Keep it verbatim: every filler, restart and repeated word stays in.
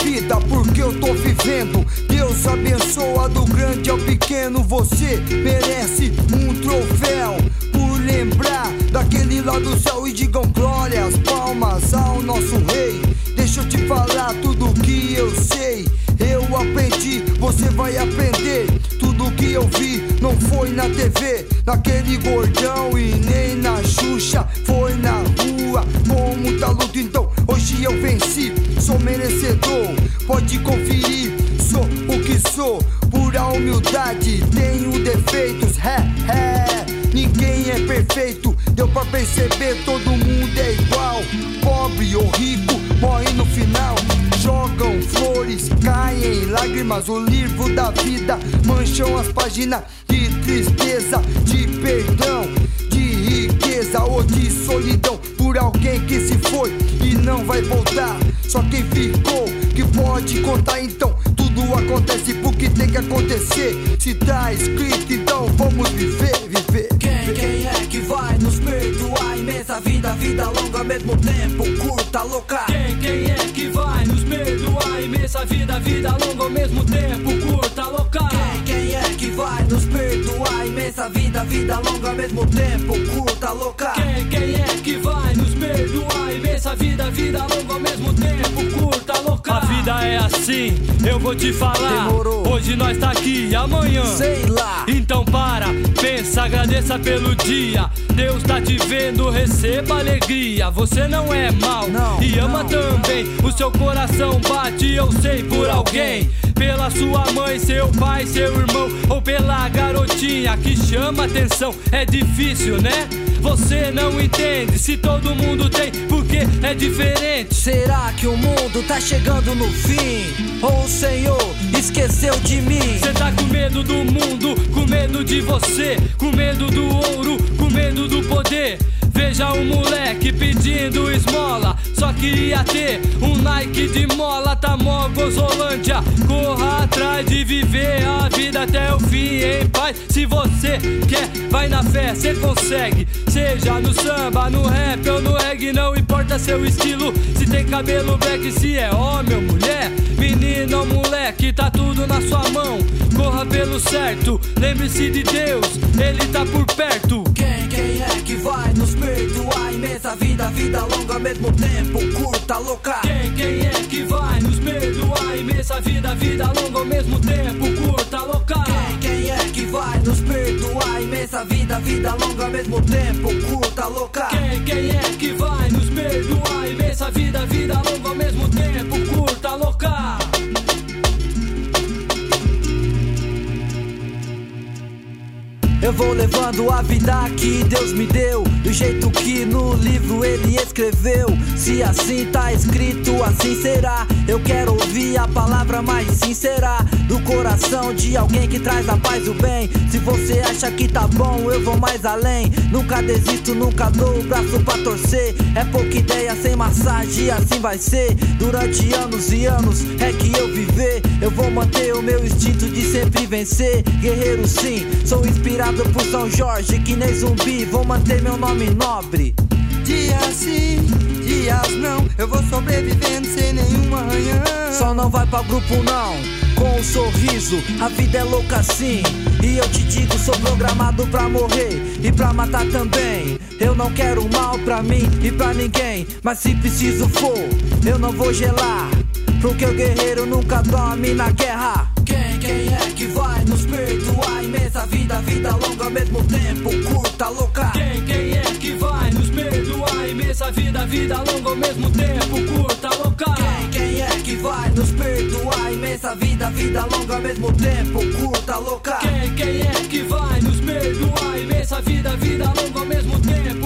vida porque eu tô vivendo. Deus abençoa do grande ao pequeno. Você merece um troféu por lembrar daquele lá do céu. E digam glórias, palmas ao nosso rei. Deixa eu te falar tudo que eu sei. Eu aprendi, você vai aprender. Tudo que eu vi não foi na T V, naquele gordão e nem na Xuxa. Foi na rua, com muita luta. Então hoje eu venci, sou merecedor. Pode conferir, sou o que sou. Pura humildade, tenho defeitos. É, é, ninguém é perfeito. Deu pra perceber, todo mundo é igual. Pobre ou rico, morre no final. Jogam flores, caem lágrimas. O livro da vida mancham as páginas de tristeza, de perdão, de riqueza ou de solidão. Por alguém que se foi e não vai voltar. Só quem ficou que pode contar. Então tudo acontece porque tem que acontecer. Se tá escrito, então vamos viver, viver. Quem, quem é que vai nos perdoar? Imensa vida, vida longa ao mesmo tempo, curta, louca. Quem, quem é que vai nos perdoar? Imensa vida, vida longa ao mesmo tempo, curta, louca. Quem, quem é que vai nos perdoar? Imensa vida, vida longa ao mesmo tempo, curta, louca. Quem, quem é que vai nos perdoar? Imensa vida, vida longa ao mesmo tempo, curta, louca. A vida é assim, eu vou te falar. Demorou. Hoje nós tá aqui, amanhã sei lá. Então para, pensa, agradeça pelo dia. Deus tá te vendo, receba alegria. Você não é mal não, e ama não, também não. O seu coração bate, eu sei, por alguém. Pela sua mãe, seu pai, seu irmão. Ou pela garotinha que chama atenção. É difícil, né? Você não entende se todo mundo tem, porque é diferente. Será que o mundo tá chegando no fim? Ou o Senhor esqueceu de mim? Cê tá com medo do mundo, com medo de você, com medo do ouro, com medo do poder. Veja um moleque pedindo esmola, só queria ter um Nike de mola. Tá mó Gozolândia, corra atrás de viver a vida até o fim em paz. Se você quer, vai na fé, cê consegue. Seja no samba, no rap ou no reggae, não importa seu estilo. Se tem cabelo black, se é homem ou mulher, menino ou moleque, tá tudo na sua mão. Corra pelo certo, lembre-se de Deus, Ele tá por perto. Quem, quem é que vai nos perdoar? Imensa vida, vida longa ao mesmo tempo, curta, louca. Quem, quem é que vai nos perdoar? Imensa vida, vida longa ao mesmo tempo, curta, louca. Quem, quem é que vai nos perdoar? Imensa vida, vida longa ao mesmo tempo, curta, louca. Quem, quem é que vai nos perdoar? Imensa vida, vida longa ao mesmo tempo, curta, louca. Eu vou levando a vida que Deus me deu, do jeito que no livro Ele escreveu. Se assim tá escrito, assim será. Eu quero ouvir a palavra mais sincera do coração de alguém que traz a paz e o bem. Se você acha que tá bom, eu vou mais além. Nunca desisto, nunca dou o braço pra torcer. É pouca ideia sem massagem, assim vai ser. Durante anos e anos é que eu viver. Eu vou manter o meu instinto de sempre vencer. Guerreiro sim, sou inspirado por São Jorge, que nem zumbi, vou manter meu nome nobre. Dias sim, dias não, eu vou sobrevivendo sem nenhum arranhão. Só não vai pra grupo não, com um sorriso, a vida é louca assim. E eu te digo, sou programado pra morrer e pra matar também. Eu não quero mal pra mim e pra ninguém, mas se preciso for, eu não vou gelar, porque o guerreiro nunca dorme na guerra. Quem, quem é que vai nos perdoar? Imensa vida, vida longa ao mesmo tempo, curta, louca. Quem, quem é que vai nos perdoar? Imensa vida, vida longa ao mesmo tempo, curta, louca. Quem, quem é que vai nos perdoar? Imensa vida, vida longa ao mesmo tempo, curta, louca. Quem, quem é que vai nos perdoar? Imensa vida, vida longa ao mesmo tempo,